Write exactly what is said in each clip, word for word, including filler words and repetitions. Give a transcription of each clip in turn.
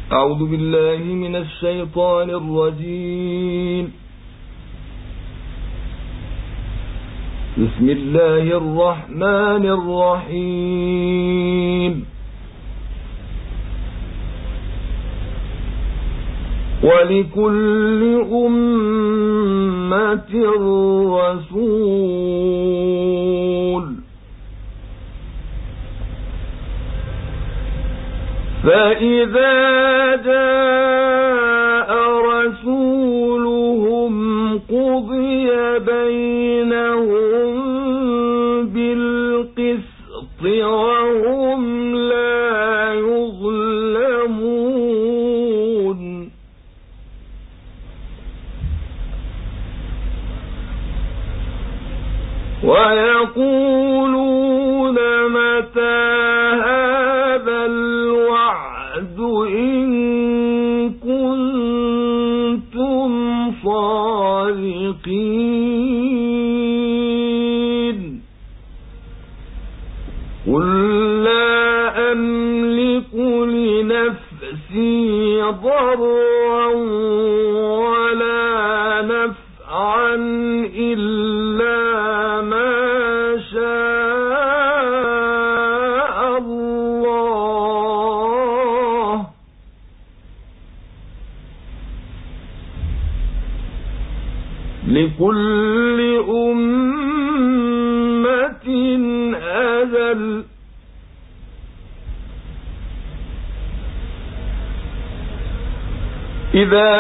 أعوذ بالله من الشيطان الرجيم. بسم الله الرحمن الرحيم. ولكل أمة رسول فإذا جاء رسولهم قضي بينهم بالقسط وهم لا يظلمون. ويقولون متى هذا الوعد إن كنتم صادقين. قل لا أملك لنفسي ضرا ولا نفعا إلا ما شاء الله. لكل أمة أجل إذا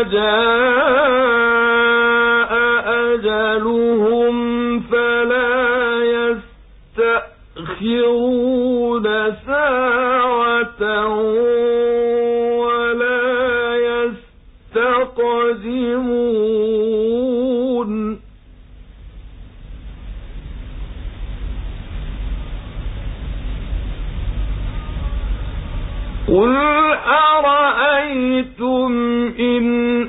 جاء أجلهم فلا يستأخرون ساعة ولا يستقدمون. قل أرأيتم إن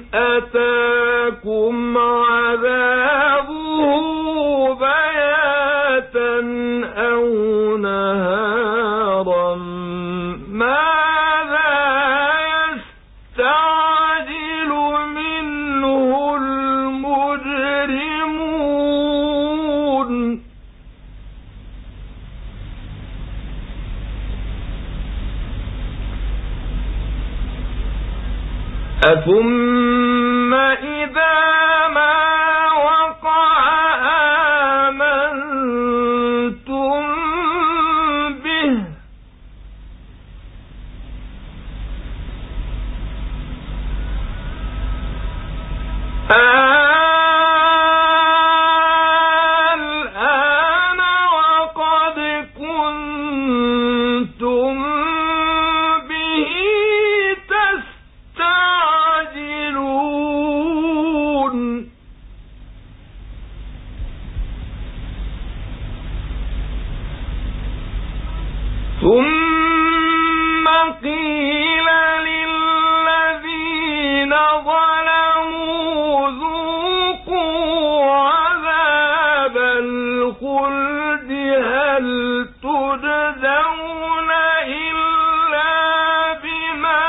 أتاكم عذابه بياتا أو نهارا ماذا يستعجل منه المجرمون. أثم إذا ما وقع آمنتم به الآن وقد كنتم به تستعجلون. ثم قيل للذين ظلموا ذوقوا عذاب الخلد هل تجزون إلا بما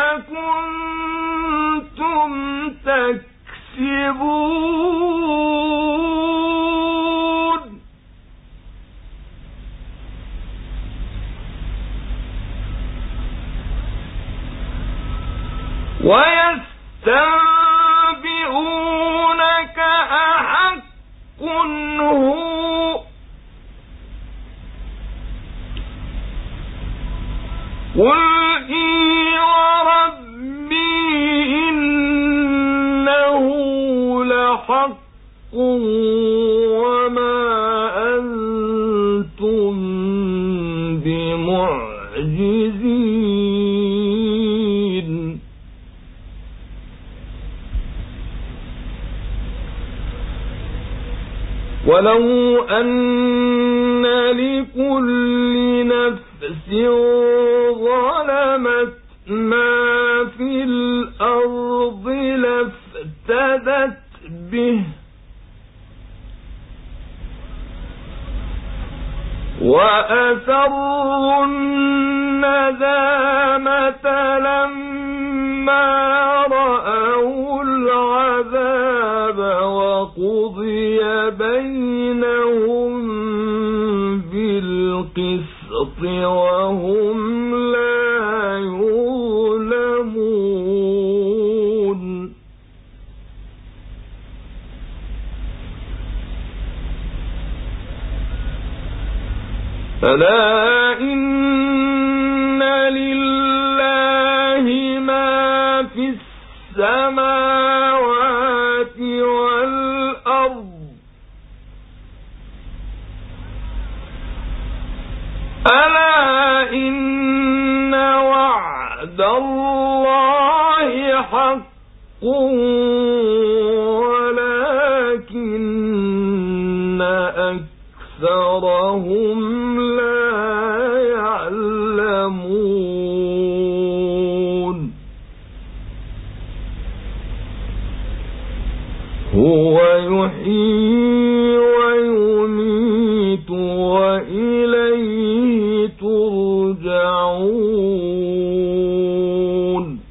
كنتم تكسبون. ويستنبئونك أحق هو قل إي وربي إنه لحق وما أنتم بمعجزين. ولو أن لكل نفس ظلمت ما في الأرض لافتدت به وأسروا الندامة لما رأوا العذاب وقضي بينهم بالقسط وهم لا يظلمون. ألا إن لله ما في السماوات والأرض ألا إن وعد الله حق ولكن أكثرهم هو يحيي ويميت وإليه ترجعون.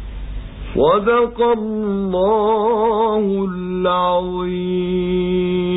صدق الله العظيم.